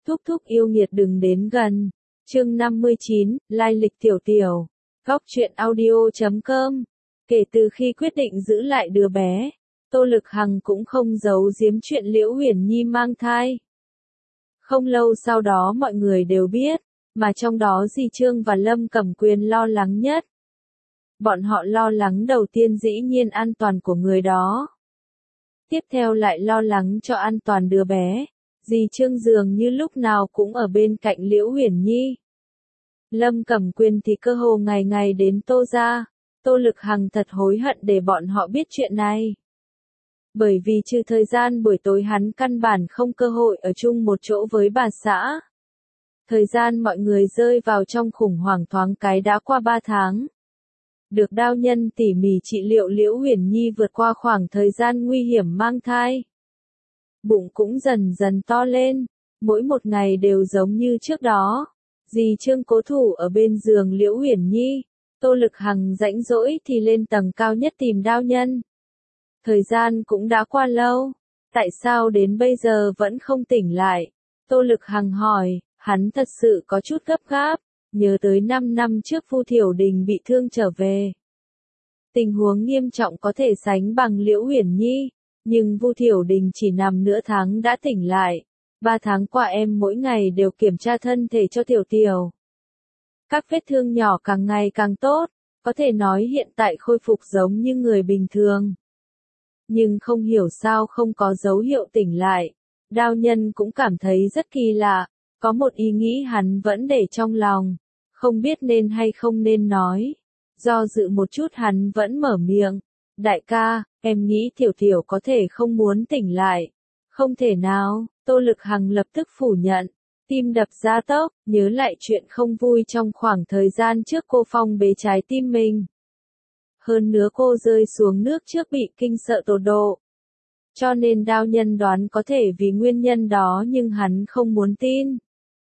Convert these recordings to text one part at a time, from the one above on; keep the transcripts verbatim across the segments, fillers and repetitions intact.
Thúc thúc yêu nghiệt đừng đến gần. Chương năm mươi chín, lai lịch tiểu tiểu. Góc truyện audio chấm com. Kể từ khi quyết định giữ lại đứa bé, Tô Lực Hằng cũng không giấu giếm chuyện Liễu Huyền Nhi mang thai. Không lâu sau đó mọi người đều biết, mà trong đó Di Trương và Lâm Cẩm Quyền lo lắng nhất. Bọn họ lo lắng đầu tiên dĩ nhiên an toàn của người đó. Tiếp theo lại lo lắng cho an toàn đứa bé. Di Trương dường như lúc nào cũng ở bên cạnh Liễu Huyền Nhi. Lâm Cẩm Quyền thì cơ hồ ngày ngày đến Tô gia. Tô Lực Hằng thật hối hận để bọn họ biết chuyện này. Bởi vì trừ thời gian buổi tối hắn căn bản không cơ hội ở chung một chỗ với bà xã. Thời gian mọi người rơi vào trong khủng hoảng thoáng cái đã qua ba tháng. Được đao nhân tỉ mỉ trị liệu Liễu Huyền Nhi vượt qua khoảng thời gian nguy hiểm mang thai. Bụng cũng dần dần to lên, mỗi một ngày đều giống như trước đó. Dì Trương cố thủ ở bên giường Liễu Huyền Nhi, Tô Lực Hằng rãnh rỗi thì lên tầng cao nhất tìm đao nhân. Thời gian cũng đã qua lâu, tại sao đến bây giờ vẫn không tỉnh lại? Tô Lực Hằng hỏi, hắn thật sự có chút gấp gáp, nhớ tới năm năm trước Vu Thiểu Đình bị thương trở về. Tình huống nghiêm trọng có thể sánh bằng Liễu Huyền Nhi, nhưng Vu Thiểu Đình chỉ nằm nửa tháng đã tỉnh lại. Ba tháng qua em mỗi ngày đều kiểm tra thân thể cho Tiểu Tiểu. Các vết thương nhỏ càng ngày càng tốt, có thể nói hiện tại khôi phục giống như người bình thường. Nhưng không hiểu sao không có dấu hiệu tỉnh lại. Đao nhân cũng cảm thấy rất kỳ lạ, có một ý nghĩ hắn vẫn để trong lòng, không biết nên hay không nên nói. Do dự một chút hắn vẫn mở miệng, đại ca, em nghĩ Tiểu Tiểu có thể không muốn tỉnh lại. Không thể nào, Tô Lực Hằng lập tức phủ nhận, tim đập ra tốc, nhớ lại chuyện không vui trong khoảng thời gian trước cô phong bế trái tim mình. Hơn nữa cô rơi xuống nước trước bị kinh sợ tột độ. Cho nên đao nhân đoán có thể vì nguyên nhân đó nhưng hắn không muốn tin.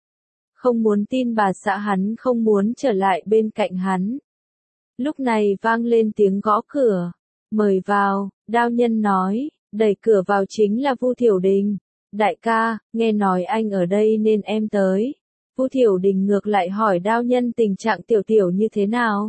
Không muốn tin bà xã hắn không muốn trở lại bên cạnh hắn. Lúc này vang lên tiếng gõ cửa. Mời vào, đao nhân nói, đẩy cửa vào chính là Vu Thiểu Đình. Đại ca, nghe nói anh ở đây nên em tới. Vu Thiểu Đình ngược lại hỏi đao nhân tình trạng Tiểu Tiểu như thế nào.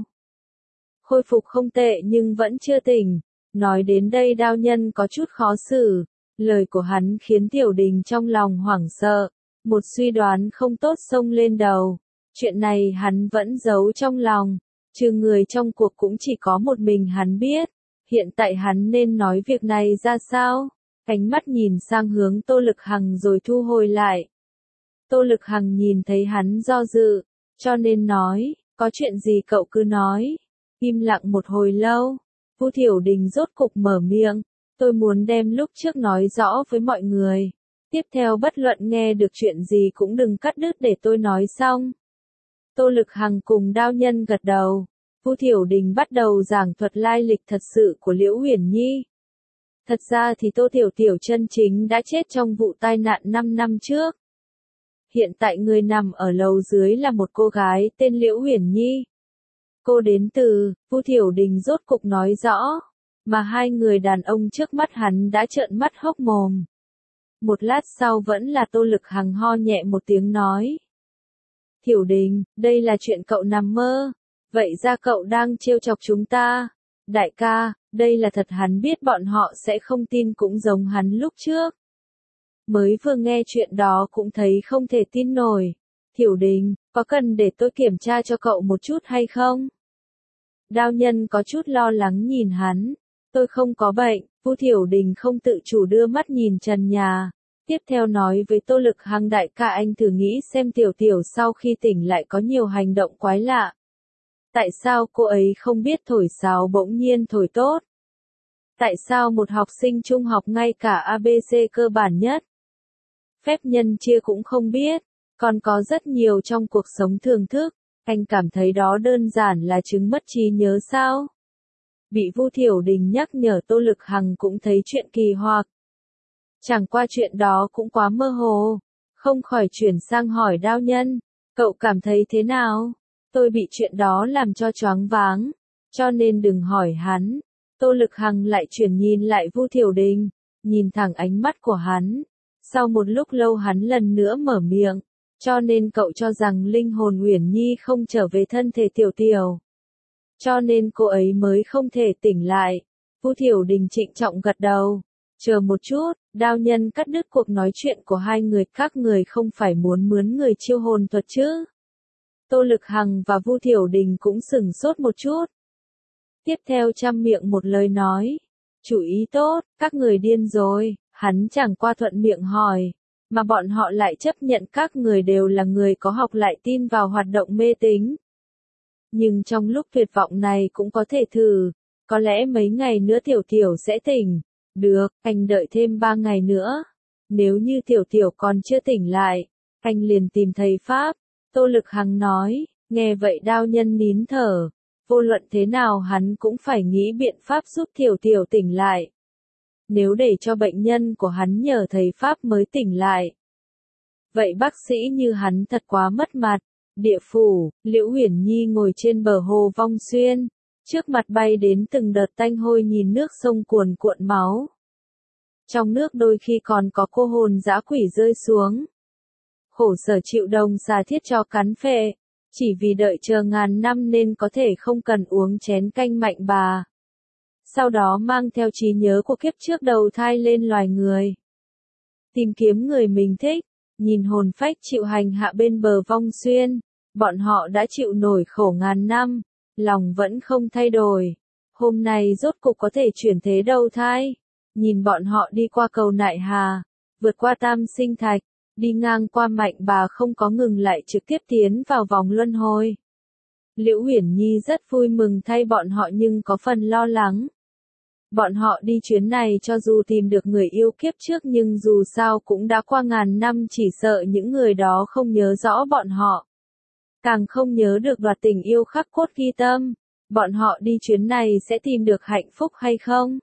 Khôi phục không tệ nhưng vẫn chưa tỉnh. Nói đến đây đao nhân có chút khó xử. Lời của hắn khiến Tiểu Đình trong lòng hoảng sợ. Một suy đoán không tốt xông lên đầu. Chuyện này hắn vẫn giấu trong lòng. Trừ người trong cuộc cũng chỉ có một mình hắn biết. Hiện tại hắn nên nói việc này ra sao? Ánh mắt nhìn sang hướng Tô Lực Hằng rồi thu hồi lại. Tô Lực Hằng nhìn thấy hắn do dự, cho nên nói, có chuyện gì cậu cứ nói. Im lặng một hồi lâu, Vu Thiểu Đình rốt cục mở miệng, tôi muốn đem lúc trước nói rõ với mọi người. Tiếp theo bất luận nghe được chuyện gì cũng đừng cắt đứt để tôi nói xong. Tô Lực Hằng cùng đao nhân gật đầu. Vu Thiểu Đình bắt đầu giảng thuật lai lịch thật sự của Liễu Huyền Nhi. Thật ra thì Tô Tiểu Tiểu chân chính đã chết trong vụ tai nạn năm năm trước. Hiện tại người nằm ở lầu dưới là một cô gái tên Liễu Huyền Nhi. Cô đến từ, Vu Thiểu Đình rốt cục nói rõ, mà hai người đàn ông trước mắt hắn đã trợn mắt hốc mồm. Một lát sau vẫn là Tô Lực Hằng ho nhẹ một tiếng nói. Thiểu Đình, đây là chuyện cậu nằm mơ. Vậy ra cậu đang trêu chọc chúng ta. Đại ca, đây là thật hắn biết bọn họ sẽ không tin cũng giống hắn lúc trước. Mới vừa nghe chuyện đó cũng thấy không thể tin nổi. Thiểu Đình, có cần để tôi kiểm tra cho cậu một chút hay không? Đao nhân có chút lo lắng nhìn hắn. Tôi không có bệnh. Vu Thiểu Đình không tự chủ đưa mắt nhìn trần nhà. Tiếp theo nói với Tô Lực Hằng đại ca anh thử nghĩ xem Tiểu Tiểu sau khi tỉnh lại có nhiều hành động quái lạ. Tại sao cô ấy không biết thổi sáo bỗng nhiên thổi tốt? Tại sao một học sinh trung học ngay cả a bê xê cơ bản nhất? Phép nhân chia cũng không biết, còn có rất nhiều trong cuộc sống thường thức, anh cảm thấy đó đơn giản là chứng mất trí nhớ sao? Bị Vu Thiểu Đình nhắc nhở Tô Lực Hằng cũng thấy chuyện kỳ hoặc. Chẳng qua chuyện đó cũng quá mơ hồ, không khỏi chuyển sang hỏi đao nhân, cậu cảm thấy thế nào? Tôi bị chuyện đó làm cho choáng váng, cho nên đừng hỏi hắn. Tô Lực Hằng lại chuyển nhìn lại Vu Thiểu Đình, nhìn thẳng ánh mắt của hắn. Sau một lúc lâu hắn lần nữa mở miệng, cho nên cậu cho rằng linh hồn Uyển Nhi không trở về thân thể Tiểu Tiểu. Cho nên cô ấy mới không thể tỉnh lại. Vu Thiểu Đình trịnh trọng gật đầu. Chờ một chút, Đao Nhân cắt đứt cuộc nói chuyện của hai người, các người không phải muốn mướn người chiêu hồn thuật chứ? Tô Lực Hằng và Vu Thiểu Đình cũng sửng sốt một chút. Tiếp theo trăm miệng một lời nói. Chủ ý tốt, các người điên rồi, hắn chẳng qua thuận miệng hỏi, mà bọn họ lại chấp nhận các người đều là người có học lại tin vào hoạt động mê tín. Nhưng trong lúc tuyệt vọng này cũng có thể thử, có lẽ mấy ngày nữa Tiểu Tiểu sẽ tỉnh. Được, anh đợi thêm ba ngày nữa. Nếu như Tiểu Tiểu còn chưa tỉnh lại, anh liền tìm thầy Pháp. Tô Lực Hằng nói, nghe vậy Đao Nhân nín thở. Vô luận thế nào hắn cũng phải nghĩ biện pháp giúp Tiểu Tiểu tỉnh lại. Nếu để cho bệnh nhân của hắn nhờ thầy Pháp mới tỉnh lại. Vậy bác sĩ như hắn thật quá mất mặt. Địa phủ, Liễu Uyển Nhi ngồi trên bờ hồ Vong Xuyên. Trước mặt bay đến từng đợt tanh hôi nhìn nước sông cuồn cuộn máu. Trong nước đôi khi còn có cô hồn dã quỷ rơi xuống. Khổ sở chịu đồng xà thiết cho cắn phệ. Chỉ vì đợi chờ ngàn năm nên có thể không cần uống chén canh mạnh bà. Sau đó mang theo trí nhớ của kiếp trước đầu thai lên loài người. Tìm kiếm người mình thích, nhìn hồn phách chịu hành hạ bên bờ Vong Xuyên. Bọn họ đã chịu nổi khổ ngàn năm, lòng vẫn không thay đổi. Hôm nay rốt cục có thể chuyển thế đầu thai. Nhìn bọn họ đi qua cầu Nại Hà, vượt qua Tam Sinh Thạch, đi ngang qua Mạnh Bà không có ngừng lại trực tiếp tiến vào vòng luân hồi. Liễu Uyển Nhi rất vui mừng thay bọn họ nhưng có phần lo lắng. Bọn họ đi chuyến này cho dù tìm được người yêu kiếp trước nhưng dù sao cũng đã qua ngàn năm, chỉ sợ những người đó không nhớ rõ bọn họ. Càng không nhớ được đoạt tình yêu khắc cốt ghi tâm. Bọn họ đi chuyến này sẽ tìm được hạnh phúc hay không?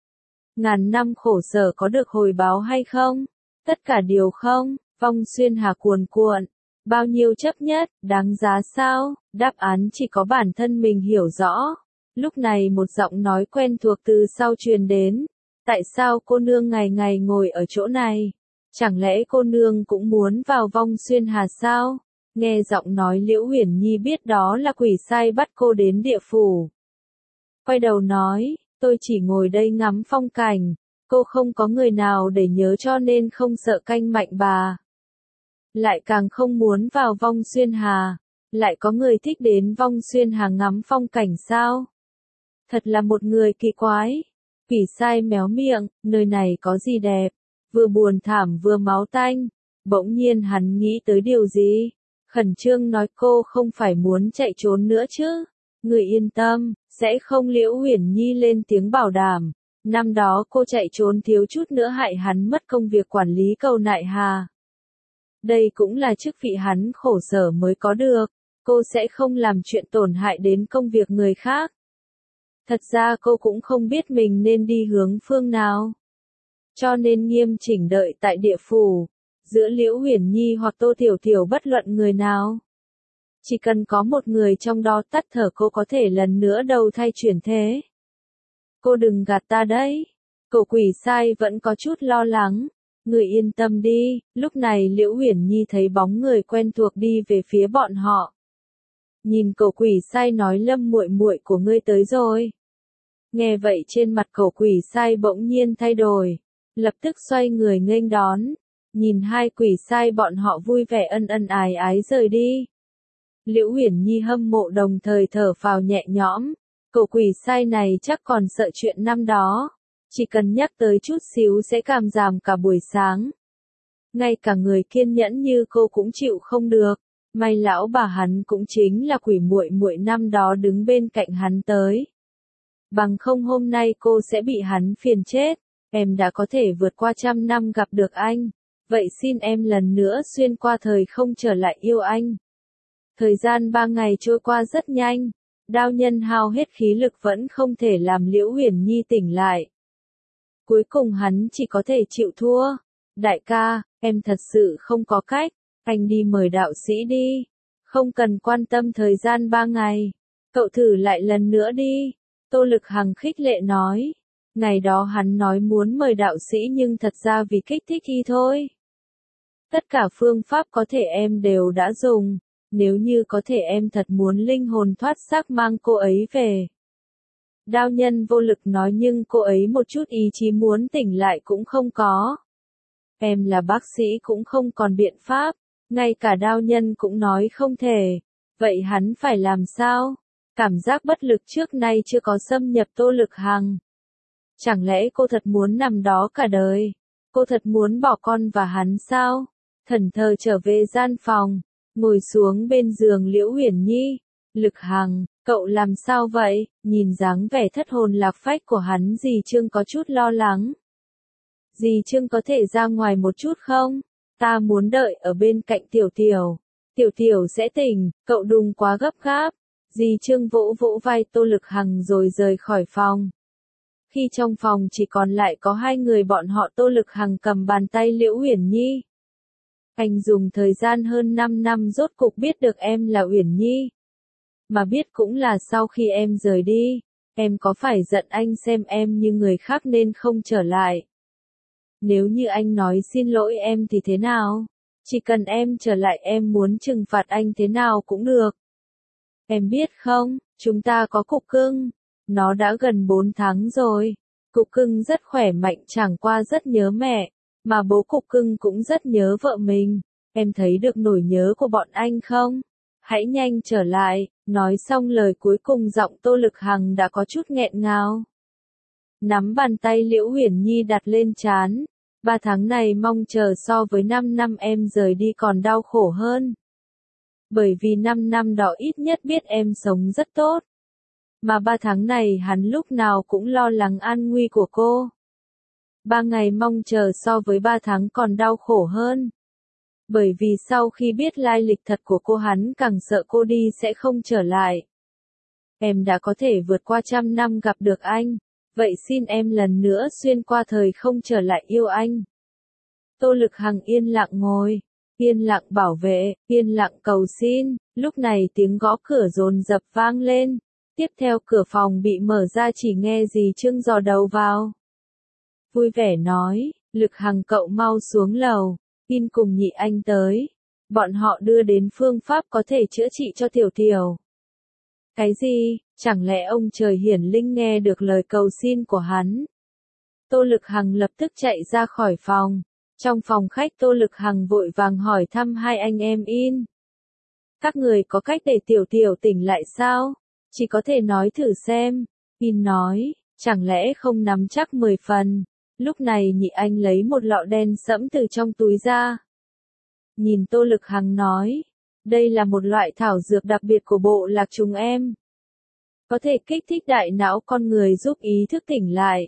Ngàn năm khổ sở có được hồi báo hay không? Tất cả đều không. Vong Xuyên hà cuồn cuộn. Bao nhiêu chấp nhất, đáng giá sao? Đáp án chỉ có bản thân mình hiểu rõ. Lúc này một giọng nói quen thuộc từ sau truyền đến. Tại sao cô nương ngày ngày ngồi ở chỗ này? Chẳng lẽ cô nương cũng muốn vào Vong Xuyên hà sao? Nghe giọng nói Liễu Uyển Nhi biết đó là quỷ sai bắt cô đến địa phủ. Quay đầu nói, tôi chỉ ngồi đây ngắm phong cảnh, cô không có người nào để nhớ cho nên không sợ canh Mạnh Bà. Lại càng không muốn vào Vong Xuyên hà, lại có người thích đến Vong Xuyên hà ngắm phong cảnh sao? Thật là một người kỳ quái. Quỷ sai méo miệng, nơi này có gì đẹp, vừa buồn thảm vừa máu tanh. Bỗng nhiên hắn nghĩ tới điều gì? Khẩn trương nói cô không phải muốn chạy trốn nữa chứ? Người yên tâm, sẽ không. Liễu Uyển Nhi lên tiếng bảo đảm. Năm đó cô chạy trốn thiếu chút nữa hại hắn mất công việc quản lý cầu Nại Hà. Đây cũng là chức vị hắn khổ sở mới có được. Cô sẽ không làm chuyện tổn hại đến công việc người khác. Thật ra cô cũng không biết mình nên đi hướng phương nào. Cho nên nghiêm chỉnh đợi tại địa phủ. Giữa Liễu Uyển Nhi hoặc Tô Tiểu Tiểu bất luận người nào. Chỉ cần có một người trong đó tắt thở cô có thể lần nữa đầu thai chuyển thế. Cô đừng gạt ta đấy. Cậu quỷ sai vẫn có chút lo lắng. Người yên tâm đi. Lúc này Liễu Uyển Nhi thấy bóng người quen thuộc đi về phía bọn họ. Nhìn cậu quỷ sai nói Lâm muội muội của ngươi tới rồi. Nghe vậy trên mặt cậu quỷ sai bỗng nhiên thay đổi. Lập tức xoay người nghênh đón. Nhìn hai quỷ sai bọn họ vui vẻ ân ân ái ái rời đi. Liễu Uyển Nhi hâm mộ đồng thời thở phào nhẹ nhõm. Cậu quỷ sai này chắc còn sợ chuyện năm đó. Chỉ cần nhắc tới chút xíu sẽ cảm giảm cả buổi sáng. Ngay cả người kiên nhẫn như cô cũng chịu không được. May lão bà hắn cũng chính là quỷ muội muội năm đó đứng bên cạnh hắn tới. Bằng không hôm nay cô sẽ bị hắn phiền chết. Em đã có thể vượt qua trăm năm gặp được anh. Vậy xin em lần nữa xuyên qua thời không trở lại yêu anh. Thời gian ba ngày trôi qua rất nhanh. Đao Nhân hao hết khí lực vẫn không thể làm Liễu Uyển Nhi tỉnh lại. Cuối cùng hắn chỉ có thể chịu thua. Đại ca, em thật sự không có cách. Anh đi mời đạo sĩ đi. Không cần quan tâm thời gian ba ngày. Cậu thử lại lần nữa đi. Tô Lực Hằng khích lệ nói. Ngày đó hắn nói muốn mời đạo sĩ nhưng thật ra vì kích thích y thôi. Tất cả phương pháp có thể em đều đã dùng, nếu như có thể em thật muốn linh hồn thoát xác mang cô ấy về. Đao nhân vô lực nói nhưng cô ấy một chút ý chí muốn tỉnh lại cũng không có. Em là bác sĩ cũng không còn biện pháp, ngay cả đao nhân cũng nói không thể. Vậy hắn phải làm sao? Cảm giác bất lực trước nay chưa có xâm nhập Tô Lực Hằng. Chẳng lẽ cô thật muốn nằm đó cả đời? Cô thật muốn bỏ con và hắn sao? Thần thờ trở về gian phòng, ngồi xuống bên giường Liễu Uyển Nhi. Lực Hằng, cậu làm sao vậy? Nhìn dáng vẻ thất hồn lạc phách của hắn dì Trương có chút lo lắng. Dì Trương có thể ra ngoài một chút không? Ta muốn đợi ở bên cạnh Tiểu Tiểu. Tiểu Tiểu sẽ tỉnh, cậu đừng quá gấp gáp. Dì Trương vỗ vỗ vai Tô Lực Hằng rồi rời khỏi phòng. Khi trong phòng chỉ còn lại có hai người bọn họ Tô Lực Hằng cầm bàn tay Liễu Uyển Nhi. Anh dùng thời gian hơn năm năm rốt cục biết được em là Uyển Nhi. Mà biết cũng là sau khi em rời đi, em có phải giận anh xem em như người khác nên không trở lại. Nếu như anh nói xin lỗi em thì thế nào? Chỉ cần em trở lại em muốn trừng phạt anh thế nào cũng được. Em biết không, chúng ta có cục cưng. Nó đã gần bốn tháng rồi. Cục cưng rất khỏe mạnh chẳng qua rất nhớ mẹ. Mà bố cục cưng cũng rất nhớ vợ mình. Em thấy được nỗi nhớ của bọn anh không? Hãy nhanh trở lại. Nói xong lời cuối cùng giọng Tô Lực Hằng đã có chút nghẹn ngào. Nắm bàn tay Liễu Uyển Nhi đặt lên trán. Ba tháng này mong chờ so với năm năm em rời đi còn đau khổ hơn. Bởi vì năm năm đó ít nhất biết em sống rất tốt. Mà ba tháng này hắn lúc nào cũng lo lắng an nguy của cô. Ba ngày mong chờ so với ba tháng còn đau khổ hơn. Bởi vì sau khi biết lai lịch thật của cô hắn càng sợ cô đi sẽ không trở lại. Em đã có thể vượt qua trăm năm gặp được anh. Vậy xin em lần nữa xuyên qua thời không trở lại yêu anh. Tô Lực Hằng yên lặng ngồi, yên lặng bảo vệ, yên lặng cầu xin. Lúc này tiếng gõ cửa dồn dập vang lên. Tiếp theo cửa phòng bị mở ra chỉ nghe dì Trương dò đầu vào. Vui vẻ nói, Lực Hằng cậu mau xuống lầu, in cùng nhị anh tới. Bọn họ đưa đến phương pháp có thể chữa trị cho Tiểu Tiểu. Cái gì? Chẳng lẽ ông trời hiển linh nghe được lời cầu xin của hắn? Tô Lực Hằng lập tức chạy ra khỏi phòng. Trong phòng khách Tô Lực Hằng vội vàng hỏi thăm hai anh em In. Các người có cách để Tiểu Tiểu tỉnh lại sao? Chỉ có thể nói thử xem. In nói, chẳng lẽ không nắm chắc mười phần. Lúc này nhị anh lấy một lọ đen sẫm từ trong túi ra. Nhìn Tô Lực Hằng nói, đây là một loại thảo dược đặc biệt của bộ lạc chúng em. Có thể kích thích đại não con người giúp ý thức tỉnh lại.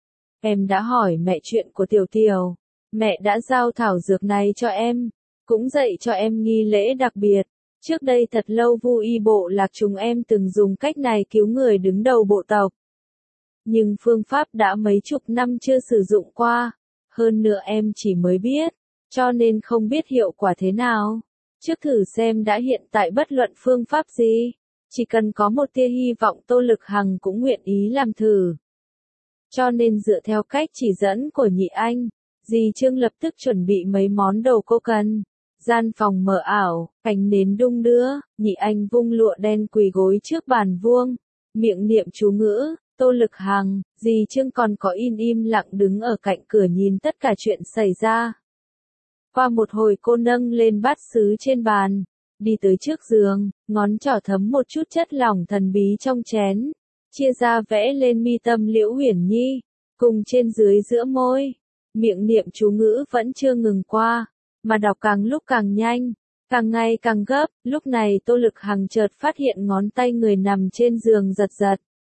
Em đã hỏi mẹ chuyện của Tiểu Tiểu. Mẹ đã giao thảo dược này cho em. Cũng dạy cho em nghi lễ đặc biệt. Trước đây thật lâu Vu Y bộ lạc chúng em từng dùng cách này cứu người đứng đầu bộ tộc. Nhưng phương pháp đã mấy chục năm chưa sử dụng qua. Hơn nữa em chỉ mới biết. Cho nên không biết hiệu quả thế nào. Trước thử xem đã hiện tại bất luận phương pháp gì. Chỉ cần có một tia hy vọng Tô Lực Hằng cũng nguyện ý làm thử. Cho nên dựa theo cách chỉ dẫn của nhị anh, dì Trương lập tức chuẩn bị mấy món đồ cô cần. Gian phòng mờ ảo, ánh nến đung đưa, nhị anh vung lụa đen quỳ gối trước bàn vuông, miệng niệm chú ngữ. Tô Lực Hằng, dì Trương còn có In im lặng đứng ở cạnh cửa nhìn tất cả chuyện xảy ra. Qua một hồi cô nâng lên bát sứ trên bàn, đi tới trước giường, ngón trỏ thấm một chút chất lỏng thần bí trong chén, chia ra vẽ lên mi tâm Liễu Uyển Nhi, cùng trên dưới giữa môi. Miệng niệm chú ngữ vẫn chưa ngừng qua, mà đọc càng lúc càng nhanh, càng ngày càng gấp. Lúc này Tô Lực Hằng chợt phát hiện ngón tay người nằm trên giường giật giật.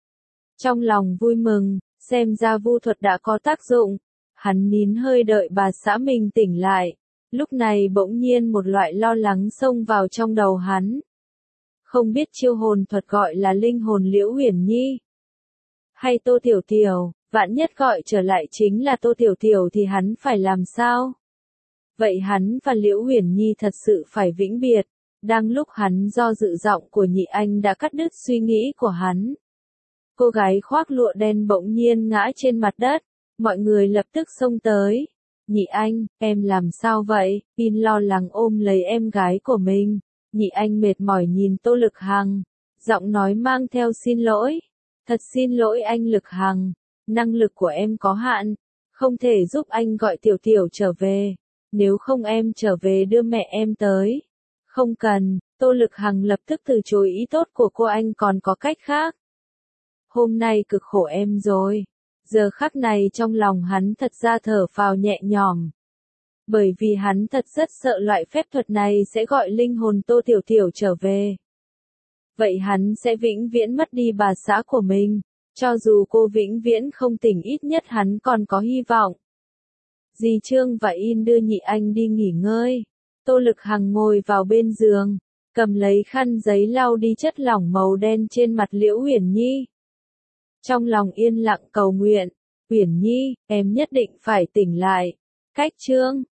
Trong lòng vui mừng, xem ra vu thuật đã có tác dụng. Hắn nín hơi đợi bà xã mình tỉnh lại. Lúc này bỗng nhiên một loại lo lắng xông vào trong đầu hắn. Không biết chiêu hồn thuật gọi là linh hồn Liễu Uyển Nhi hay Tô Tiểu Tiểu, vạn nhất gọi trở lại chính là Tô Tiểu Tiểu thì hắn phải làm sao? Vậy hắn và Liễu Uyển Nhi thật sự phải vĩnh biệt. Đang lúc hắn do dự giọng của nhị anh đã cắt đứt suy nghĩ của hắn. Cô gái khoác lụa đen bỗng nhiên ngã trên mặt đất, mọi người lập tức xông tới. Nhị Anh, em làm sao vậy? In lo lắng ôm lấy em gái của mình. Nhị Anh mệt mỏi nhìn Tô Lực Hằng, giọng nói mang theo xin lỗi. Thật xin lỗi anh Lực Hằng, năng lực của em có hạn, không thể giúp anh gọi Tiểu Tiểu trở về. Nếu không em trở về đưa mẹ em tới. Không cần, Tô Lực Hằng lập tức từ chối ý tốt của cô, anh còn có cách khác. Hôm nay cực khổ em rồi. Giờ khắc này trong lòng hắn thật ra thở phào nhẹ nhõm. Bởi vì hắn thật rất sợ loại phép thuật này sẽ gọi linh hồn Tô Tiểu Tiểu trở về. Vậy hắn sẽ vĩnh viễn mất đi bà xã của mình. Cho dù cô vĩnh viễn không tỉnh, ít nhất hắn còn có hy vọng. Dì Trương và In đưa Nhị Anh đi nghỉ ngơi. Tô Lực Hằng ngồi vào bên giường, cầm lấy khăn giấy lau đi chất lỏng màu đen trên mặt Liễu Uyển Nhi. Trong lòng yên lặng cầu nguyện, Uyển Nhi, em nhất định phải tỉnh lại. Cách Trương